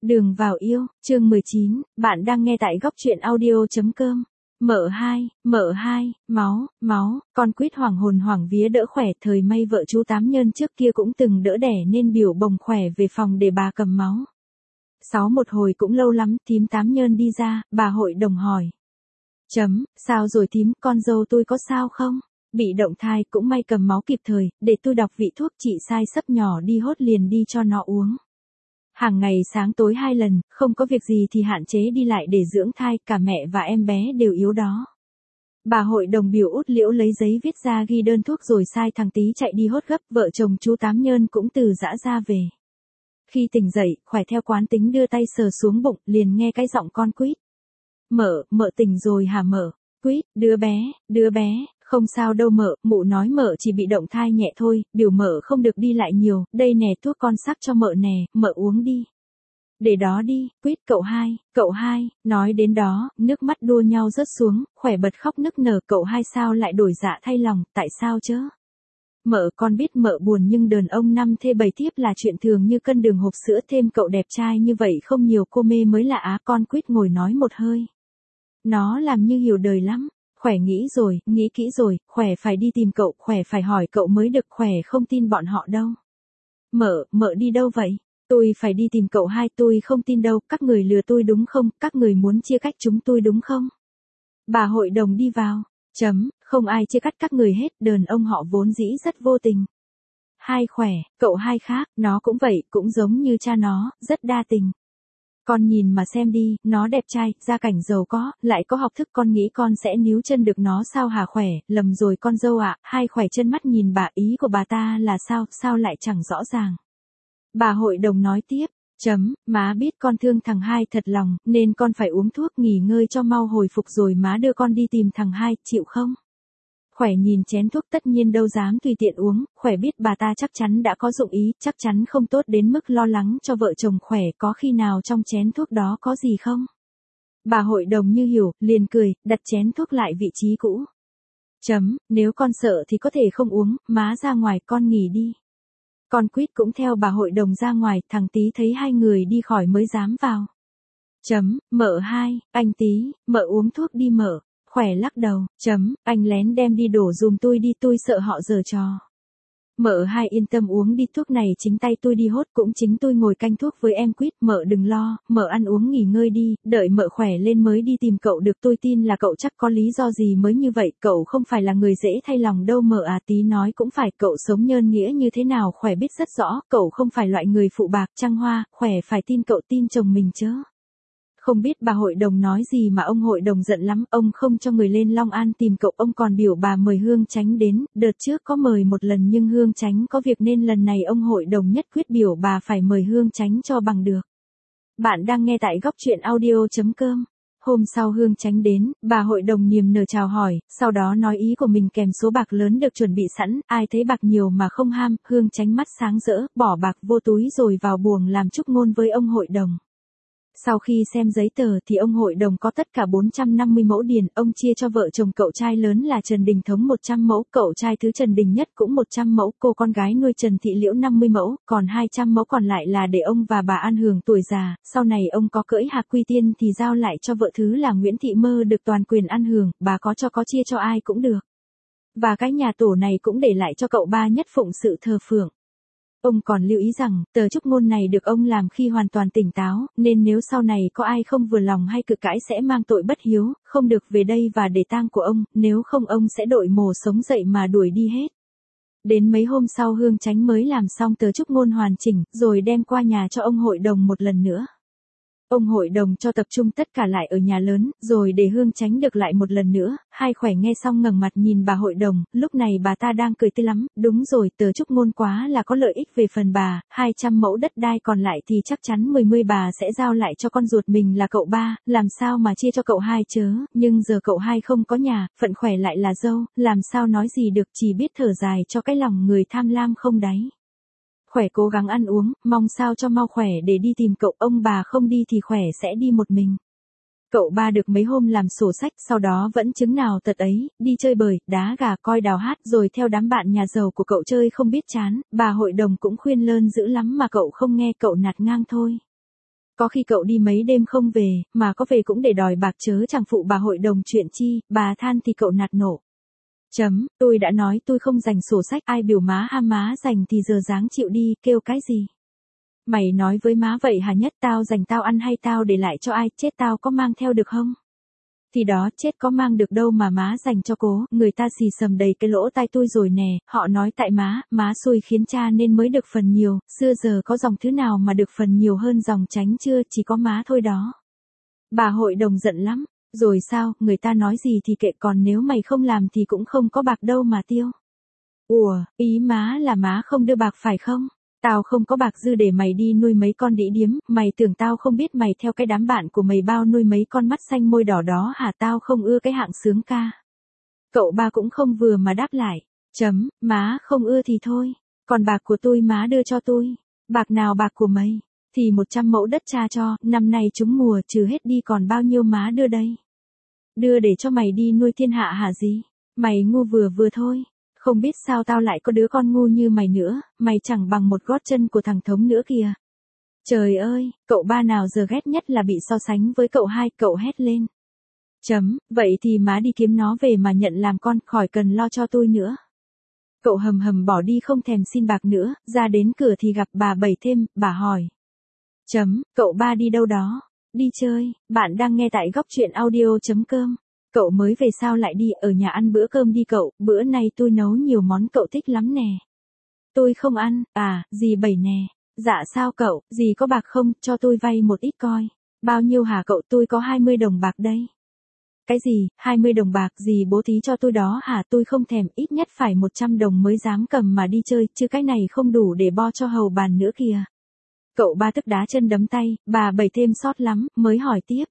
Đường vào yêu, chương 19, bạn đang nghe tại góc truyện audio.com. Mợ hai, máu, con quýt hoàng hồn hoảng vía đỡ khỏe, thời may vợ chú Tám Nhơn trước kia cũng từng đỡ đẻ nên biểu bồng khỏe về phòng để bà cầm máu. Một hồi cũng lâu lắm, thím Tám Nhơn đi ra, bà hội đồng hỏi. Sao rồi thím, con dâu tôi có sao không? Bị động thai, cũng may cầm máu kịp thời, để tôi đọc vị thuốc chị sai sấp nhỏ đi hốt liền đi cho nó uống. Hàng ngày sáng tối 2 lần, không có việc gì thì hạn chế đi lại để dưỡng thai, cả mẹ và em bé đều yếu đó. Bà hội đồng biểu út liễu lấy giấy viết ra ghi đơn thuốc rồi sai thằng Tí chạy đi hốt gấp, vợ chồng chú Tám Nhơn cũng từ dã ra về. Khi tỉnh dậy, khỏe theo quán tính đưa tay sờ xuống bụng, liền nghe cái giọng con quýt. Mợ tỉnh rồi hả mợ? Quýt, đứa bé, không sao đâu mợ, mụ nói mợ chỉ bị động thai nhẹ thôi, biểu mợ không được đi lại nhiều, đây nè thuốc con sắc cho mợ nè, mợ uống đi. Để đó đi, Quýt, cậu hai, nói đến đó, nước mắt đua nhau rớt xuống, khỏe bật khóc nức nở, cậu hai sao lại đổi dạ thay lòng, tại sao chớ? Mợ, con biết mợ buồn nhưng đàn ông 5 thê 7 thiếp là chuyện thường như cân đường hộp sữa, thêm cậu đẹp trai như vậy không nhiều cô mê mới lạ á. Con Quýt ngồi nói một hơi. Nó làm như hiểu đời lắm. Khỏe nghĩ kỹ rồi, khỏe phải đi tìm cậu, khỏe phải hỏi cậu mới được, khỏe không tin bọn họ đâu. Mợ đi đâu vậy? Tôi phải đi tìm cậu hai, tôi không tin đâu, các người lừa tôi đúng không, các người muốn chia cách chúng tôi đúng không? Bà hội đồng đi vào. Không ai chia cắt các người hết, đàn ông họ vốn dĩ rất vô tình. Hai khỏe, cậu hai khác, nó cũng vậy, cũng giống như cha nó, rất đa tình. Con nhìn mà xem đi, nó đẹp trai, gia cảnh giàu có, lại có học thức, con nghĩ con sẽ níu chân được nó sao hả khỏe? Lầm rồi con dâu ạ. Hai khỏe chân mắt nhìn bà, ý của bà ta là sao lại chẳng rõ ràng. Bà hội đồng nói tiếp, má biết con thương thằng hai thật lòng, nên con phải uống thuốc nghỉ ngơi cho mau hồi phục rồi má đưa con đi tìm thằng hai, chịu không? Khỏe nhìn chén thuốc tất nhiên đâu dám tùy tiện uống, khỏe biết bà ta chắc chắn đã có dụng ý, chắc chắn không tốt đến mức lo lắng cho vợ chồng khỏe, có khi nào trong chén thuốc đó có gì không? Bà hội đồng như hiểu, liền cười, đặt chén thuốc lại vị trí cũ. Nếu con sợ thì có thể không uống, má ra ngoài con nghỉ đi. Con Quýt cũng theo bà hội đồng ra ngoài, thằng Tí thấy hai người đi khỏi mới dám vào. Mợ hai, anh Tí, mợ uống thuốc đi mợ. Khỏe lắc đầu, anh lén đem đi đổ dùm tôi đi, tôi sợ họ giở trò. Mợ hai yên tâm uống đi, thuốc này chính tay tôi đi hốt, cũng chính tôi ngồi canh thuốc với em Quýt, mợ đừng lo, mợ ăn uống nghỉ ngơi đi, đợi mợ khỏe lên mới đi tìm cậu được, tôi tin là cậu chắc có lý do gì mới như vậy, cậu không phải là người dễ thay lòng đâu mợ à. Tí nói cũng phải, cậu sống nhân nghĩa như thế nào khỏe biết rất rõ, cậu không phải loại người phụ bạc, trăng hoa, khỏe phải tin cậu, tin chồng mình chớ. Không biết bà hội đồng nói gì mà ông hội đồng giận lắm, ông không cho người lên Long An tìm cậu, ông còn biểu bà mời Hương Chánh đến, đợt trước có mời một lần nhưng Hương Chánh có việc nên lần này ông hội đồng nhất quyết biểu bà phải mời Hương Chánh cho bằng được. Bạn đang nghe tại góc truyện audio.com. Hôm sau Hương Chánh đến, bà hội đồng niềm nở chào hỏi, sau đó nói ý của mình kèm số bạc lớn được chuẩn bị sẵn, ai thấy bạc nhiều mà không ham, Hương Chánh mắt sáng rỡ, bỏ bạc vô túi rồi vào buồng làm chúc ngôn với ông hội đồng. Sau khi xem giấy tờ thì ông hội đồng có tất cả 450 mẫu điền, ông chia cho vợ chồng cậu trai lớn là Trần Đình Thống 100 mẫu, cậu trai thứ Trần Đình Nhất cũng 100 mẫu, cô con gái nuôi Trần Thị Liễu 50 mẫu, còn 200 mẫu còn lại là để ông và bà an hưởng tuổi già, sau này ông có cưỡi Hạc Quy Tiên thì giao lại cho vợ thứ là Nguyễn Thị Mơ được toàn quyền ăn hưởng, bà có chia cho ai cũng được. Và cái nhà tổ này cũng để lại cho cậu ba Nhất phụng sự thờ phượng. Ông còn lưu ý rằng, tờ chúc ngôn này được ông làm khi hoàn toàn tỉnh táo, nên nếu sau này có ai không vừa lòng hay cự cãi sẽ mang tội bất hiếu, không được về đây và để tang của ông, nếu không ông sẽ đội mồ sống dậy mà đuổi đi hết. Đến mấy hôm sau Hương Chánh mới làm xong tờ chúc ngôn hoàn chỉnh, rồi đem qua nhà cho ông hội đồng một lần nữa. Ông hội đồng cho tập trung tất cả lại ở nhà lớn, rồi để Hương Chánh được lại một lần nữa. Hai khỏe nghe xong ngẩng mặt nhìn bà hội đồng, lúc này bà ta đang cười tươi lắm, đúng rồi, tờ chúc ngôn quá là có lợi ích về phần bà, 200 mẫu đất đai còn lại thì chắc chắn 10 bà sẽ giao lại cho con ruột mình là cậu ba, làm sao mà chia cho cậu hai chớ, nhưng giờ cậu hai không có nhà, phận khỏe lại là dâu, làm sao nói gì được, chỉ biết thở dài cho cái lòng người tham lam không đáy. Khỏe cố gắng ăn uống, mong sao cho mau khỏe để đi tìm cậu, ông bà không đi thì khỏe sẽ đi một mình. Cậu ba được mấy hôm làm sổ sách, sau đó vẫn chứng nào tật ấy, đi chơi bời, đá gà, coi đào hát, rồi theo đám bạn nhà giàu của cậu chơi không biết chán, bà hội đồng cũng khuyên lơn dữ lắm mà cậu không nghe, cậu nạt ngang thôi. Có khi cậu đi mấy đêm không về, mà có về cũng để đòi bạc chớ chẳng phụ bà hội đồng chuyện chi, bà than thì cậu nạt nộ. Tôi đã nói tôi không dành sổ sách, ai biểu má ham má dành thì giờ dáng chịu đi, kêu cái gì. Mày nói với má vậy hả? Nhất tao dành tao ăn hay tao để lại cho ai, chết tao có mang theo được không? Thì đó, chết có mang được đâu mà má dành cho cố, người ta xì xầm đầy cái lỗ tai tôi rồi nè, họ nói tại má xui khiến cha nên mới được phần nhiều, xưa giờ có dòng thứ nào mà được phần nhiều hơn dòng tránh chưa, chỉ có má thôi đó. Bà hội đồng giận lắm, rồi sao, người ta nói gì thì kệ, còn nếu mày không làm thì cũng không có bạc đâu mà tiêu. Ủa, ý má là má không đưa bạc phải không? Tao không có bạc dư để mày đi nuôi mấy con đĩ điếm, mày tưởng tao không biết mày theo cái đám bạn của mày bao nuôi mấy con mắt xanh môi đỏ đó hả? Tao không ưa cái hạng sướng ca. Cậu ba cũng không vừa mà đáp lại. Má không ưa thì thôi. Còn bạc của tôi má đưa cho tôi. Bạc nào bạc của mày? Thì 100 mẫu đất cha cho, năm nay trúng mùa trừ hết đi còn bao nhiêu má đưa đây? Đưa để cho mày đi nuôi thiên hạ hả gì? Mày ngu vừa vừa thôi. Không biết sao tao lại có đứa con ngu như mày nữa, mày chẳng bằng một gót chân của thằng Thống nữa kìa. Trời ơi, cậu ba nào giờ ghét nhất là bị so sánh với cậu hai, cậu hét lên. Vậy thì má đi kiếm nó về mà nhận làm con, khỏi cần lo cho tôi nữa. Cậu hầm hầm bỏ đi không thèm xin bạc nữa, ra đến cửa thì gặp bà Bảy thêm, bà hỏi. Cậu ba đi đâu đó? Đi chơi, bạn đang nghe tại góc truyện audio.com. Cậu mới về sao lại đi, ở nhà ăn bữa cơm đi cậu, bữa nay tôi nấu nhiều món cậu thích lắm nè. Tôi không ăn, dì Bảy nè. Dạ sao cậu, dì có bạc không, cho tôi vay một ít coi. Bao nhiêu hả cậu, tôi có 20 đồng bạc đây. Cái gì, 20 đồng bạc, dì bố thí cho tôi đó hả, tôi không thèm, ít nhất phải 100 đồng mới dám cầm mà đi chơi, chứ cái này không đủ để bo cho hầu bàn nữa kìa. Cậu ba tức đá chân đấm tay, bà Bảy thêm sót lắm, mới hỏi tiếp.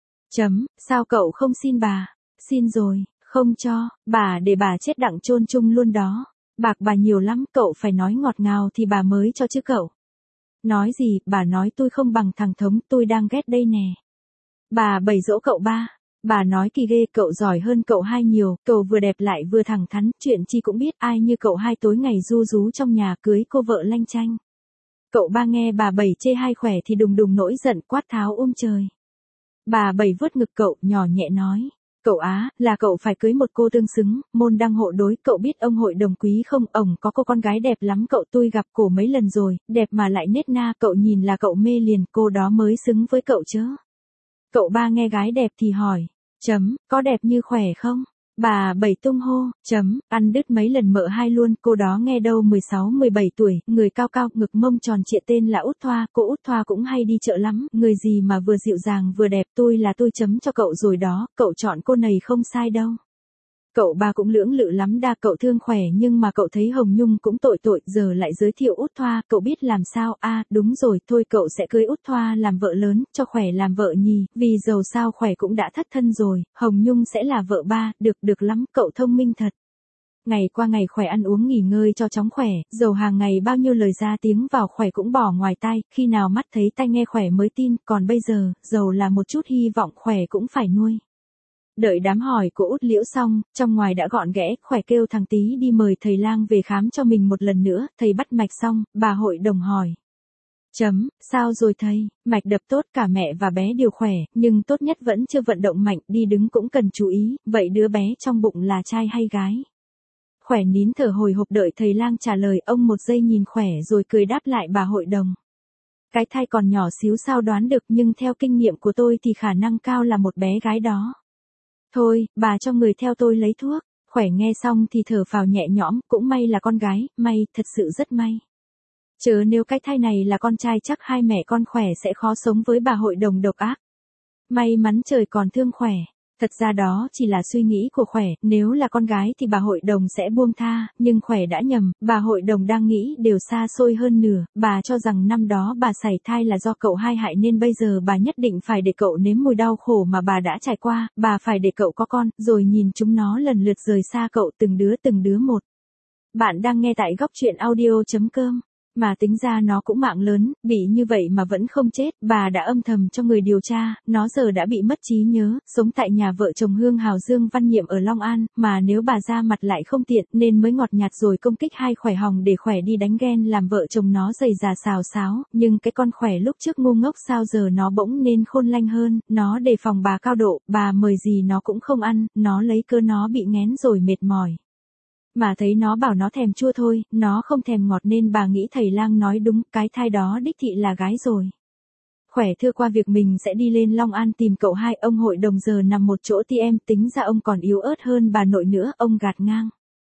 Sao cậu không xin bà? Xin rồi, không cho, bà để bà chết đặng chôn chung luôn đó. Bạc bà nhiều lắm, cậu phải nói ngọt ngào thì bà mới cho chứ cậu. Nói gì, bà nói tôi không bằng thằng Thống, tôi đang ghét đây nè. Bà Bảy dỗ cậu ba. Bà nói kỳ ghê, cậu giỏi hơn cậu hai nhiều, cậu vừa đẹp lại vừa thẳng thắn, chuyện chi cũng biết, ai như cậu hai tối ngày ru rú trong nhà cưới cô vợ lanh chanh. Cậu ba nghe bà Bảy chê hai khỏe thì đùng đùng nổi giận quát tháo trời. Bà Bảy vuốt ngực cậu, nhỏ nhẹ nói. Cậu là cậu phải cưới một cô tương xứng, môn đăng hộ đối, cậu biết ông hội đồng quý không, ổng có cô con gái đẹp lắm cậu, tôi gặp cổ mấy lần rồi, đẹp mà lại nết na, cậu nhìn là cậu mê liền, cô đó mới xứng với cậu chứ. Cậu ba nghe gái đẹp thì hỏi, có đẹp như khỏe không? Bà Bảy tung hô, ăn đứt mấy lần mợ hai luôn, cô đó nghe đâu 16-17 tuổi, người cao cao, ngực mông tròn trịa, tên là Út Thoa, cô Út Thoa cũng hay đi chợ lắm, người gì mà vừa dịu dàng vừa đẹp, tôi chấm cho cậu rồi đó, cậu chọn cô này không sai đâu. Cậu ba cũng lưỡng lự lắm đa, cậu thương khỏe nhưng mà cậu thấy Hồng Nhung cũng tội, giờ lại giới thiệu Út Thoa, cậu biết làm sao, đúng rồi, thôi cậu sẽ cưới Út Thoa làm vợ lớn, cho khỏe làm vợ nhì, vì dầu sao khỏe cũng đã thất thân rồi, Hồng Nhung sẽ là vợ ba, được lắm, cậu thông minh thật. Ngày qua ngày khỏe ăn uống nghỉ ngơi cho chóng khỏe, dầu hàng ngày bao nhiêu lời ra tiếng vào khỏe cũng bỏ ngoài tai, khi nào mắt thấy tai nghe khỏe mới tin, còn bây giờ, dầu là một chút hy vọng khỏe cũng phải nuôi. Đợi đám hỏi của Út Liễu xong, trong ngoài đã gọn ghẽ, khỏe kêu thằng Tí đi mời thầy lang về khám cho mình một lần nữa, thầy bắt mạch xong, bà hội đồng hỏi. Sao rồi thầy, mạch đập tốt, cả mẹ và bé đều khỏe, nhưng tốt nhất vẫn chưa vận động mạnh, đi đứng cũng cần chú ý, vậy đứa bé trong bụng là trai hay gái? Khỏe nín thở hồi hộp đợi thầy lang trả lời, ông một giây nhìn khỏe rồi cười đáp lại bà hội đồng. Cái thai còn nhỏ xíu sao đoán được, nhưng theo kinh nghiệm của tôi thì khả năng cao là một bé gái đó. Thôi, bà cho người theo tôi lấy thuốc. Khỏe nghe xong thì thở phào nhẹ nhõm, cũng may là con gái, may, thật sự rất may. Chớ nếu cái thai này là con trai chắc hai mẹ con khỏe sẽ khó sống với bà hội đồng độc ác. May mắn trời còn thương khỏe. Thật ra đó chỉ là suy nghĩ của khỏe, nếu là con gái thì bà hội đồng sẽ buông tha, nhưng khỏe đã nhầm, bà hội đồng đang nghĩ đều xa xôi hơn nửa, bà cho rằng năm đó bà sảy thai là do cậu hai hại nên bây giờ bà nhất định phải để cậu nếm mùi đau khổ mà bà đã trải qua, bà phải để cậu có con, rồi nhìn chúng nó lần lượt rời xa cậu từng đứa một. Bạn đang nghe tại góc truyện audio.com. Mà tính ra nó cũng mạng lớn, bị như vậy mà vẫn không chết, bà đã âm thầm cho người điều tra, nó giờ đã bị mất trí nhớ, sống tại nhà vợ chồng Hương Hào Dương Văn Nhiệm ở Long An, mà nếu bà ra mặt lại không tiện, nên mới ngọt nhạt rồi công kích hai khỏe hòng để khỏe đi đánh ghen làm vợ chồng nó dày già xào xáo, nhưng cái con khỏe lúc trước ngu ngốc sao giờ nó bỗng nên khôn lanh hơn, nó đề phòng bà cao độ, bà mời gì nó cũng không ăn, nó lấy cơ nó bị nghén rồi mệt mỏi. Mà thấy nó bảo nó thèm chua thôi, nó không thèm ngọt nên bà nghĩ thầy lang nói đúng, cái thai đó đích thị là gái rồi. Khỏe thưa qua việc mình sẽ đi lên Long An tìm cậu hai, ông hội đồng giờ nằm một chỗ thì em tính ra ông còn yếu ớt hơn bà nội nữa, ông gạt ngang.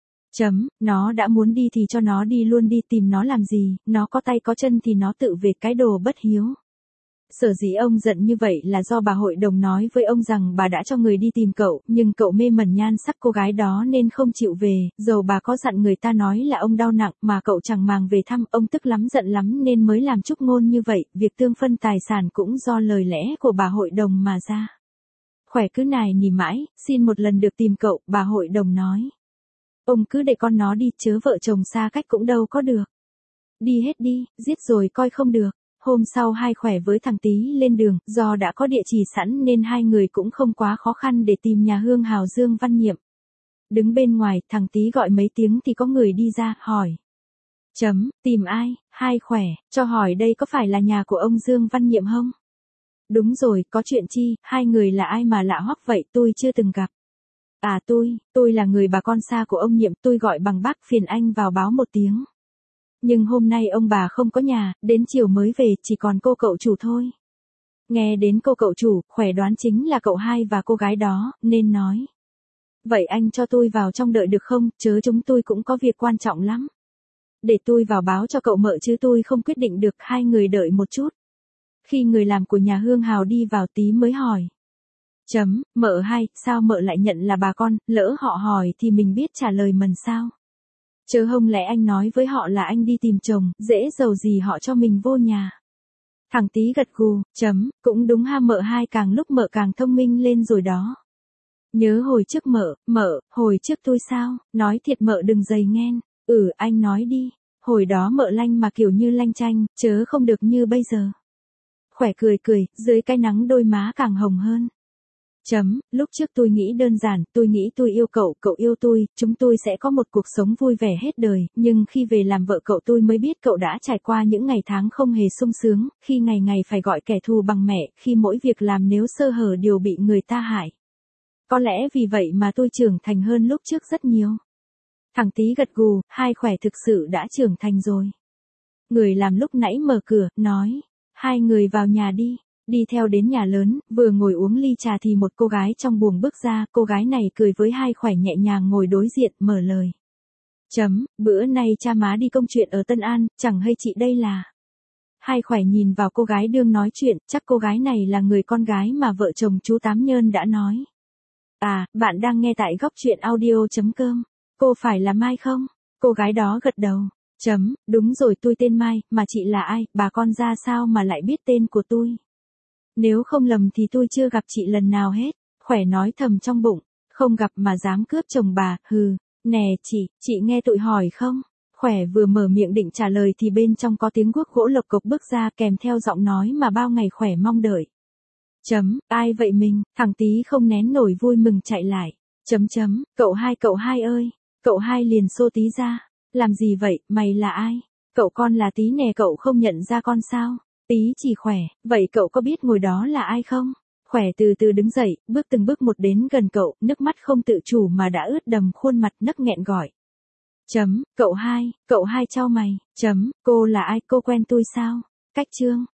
Nó đã muốn đi thì cho nó đi luôn đi, tìm nó làm gì, nó có tay có chân thì nó tự về, cái đồ bất hiếu. Sở dĩ ông giận như vậy là do bà hội đồng nói với ông rằng bà đã cho người đi tìm cậu, nhưng cậu mê mẩn nhan sắc cô gái đó nên không chịu về, dầu bà có dặn người ta nói là ông đau nặng mà cậu chẳng màng về thăm, ông tức lắm giận lắm nên mới làm chúc ngôn như vậy, việc tương phân tài sản cũng do lời lẽ của bà hội đồng mà ra. Khỏe cứ nài nỉ mãi, xin một lần được tìm cậu, bà hội đồng nói. Ông cứ để con nó đi, chớ vợ chồng xa cách cũng đâu có được. Đi hết đi, giết rồi coi không được. Hôm sau hai khỏe với thằng Tý lên đường, do đã có địa chỉ sẵn nên hai người cũng không quá khó khăn để tìm nhà Hương Hào Dương Văn Nhiệm. Đứng bên ngoài, thằng Tý gọi mấy tiếng thì có người đi ra, hỏi. Tìm ai? Hai khỏe, cho hỏi đây có phải là nhà của ông Dương Văn Nhiệm không? Đúng rồi, có chuyện chi, hai người là ai mà lạ hoắc vậy, tôi chưa từng gặp. À tôi là người bà con xa của ông Nhiệm, tôi gọi bằng bác, phiền anh vào báo một tiếng. Nhưng hôm nay ông bà không có nhà, đến chiều mới về, chỉ còn cô cậu chủ thôi. Nghe đến cô cậu chủ, khỏe đoán chính là cậu hai và cô gái đó, nên nói. Vậy anh cho tôi vào trong đợi được không, chớ chúng tôi cũng có việc quan trọng lắm. Để tôi vào báo cho cậu mợ chứ tôi không quyết định được, hai người đợi một chút. Khi người làm của nhà Hương Hào đi vào Tí mới hỏi. Mợ hai, sao mợ lại nhận là bà con, lỡ họ hỏi thì mình biết trả lời mần sao? Chớ không lẽ anh nói với họ là anh đi tìm chồng, dễ giàu gì họ cho mình vô nhà. Thằng Tý gật gù, cũng đúng ha mợ hai, càng lúc mợ càng thông minh lên rồi đó. Nhớ hồi trước mợ, hồi trước tôi sao, nói thiệt mợ đừng dày nghen, anh nói đi, hồi đó mợ lanh mà kiểu như lanh chanh, chớ không được như bây giờ. Khỏe cười, dưới cái nắng đôi má càng hồng hơn. Lúc trước tôi nghĩ đơn giản, tôi nghĩ tôi yêu cậu, cậu yêu tôi, chúng tôi sẽ có một cuộc sống vui vẻ hết đời, nhưng khi về làm vợ cậu tôi mới biết cậu đã trải qua những ngày tháng không hề sung sướng, khi ngày ngày phải gọi kẻ thù bằng mẹ, khi mỗi việc làm nếu sơ hở đều bị người ta hại. Có lẽ vì vậy mà tôi trưởng thành hơn lúc trước rất nhiều. Thằng Tý gật gù, hai khỏe thực sự đã trưởng thành rồi. Người làm lúc nãy mở cửa, nói, hai người vào nhà đi. Đi theo đến nhà lớn, vừa ngồi uống ly trà thì một cô gái trong buồng bước ra, cô gái này cười với hai khỏe nhẹ nhàng ngồi đối diện, mở lời. Bữa nay cha má đi công chuyện ở Tân An, chẳng hay chị đây là. Hai khỏe nhìn vào cô gái đương nói chuyện, chắc cô gái này là người con gái mà vợ chồng chú Tám Nhơn đã nói. À, bạn đang nghe tại góc truyện audio.com. Cô phải là Mai không? Cô gái đó gật đầu. Đúng rồi, tôi tên Mai, mà chị là ai, bà con ra sao mà lại biết tên của tôi? Nếu không lầm thì tôi chưa gặp chị lần nào hết, khỏe nói thầm trong bụng, không gặp mà dám cướp chồng bà, hừ, nè chị nghe tụi hỏi không? Khỏe vừa mở miệng định trả lời thì bên trong có tiếng guốc gỗ lộc cộc bước ra kèm theo giọng nói mà bao ngày khỏe mong đợi. Ai vậy mình, thằng Tý không nén nổi vui mừng chạy lại. Cậu hai ơi, cậu hai liền xô Tý ra, làm gì vậy, mày là ai? Cậu con là Tý nè, cậu không nhận ra con sao? Tý chỉ khỏe, vậy cậu có biết ngồi đó là ai không? Khỏe từ từ đứng dậy, bước từng bước một đến gần cậu, nước mắt không tự chủ mà đã ướt đầm khuôn mặt, nấc nghẹn gọi. Cậu hai trao mày. Cô là ai, cô quen tôi sao? Cách Trương,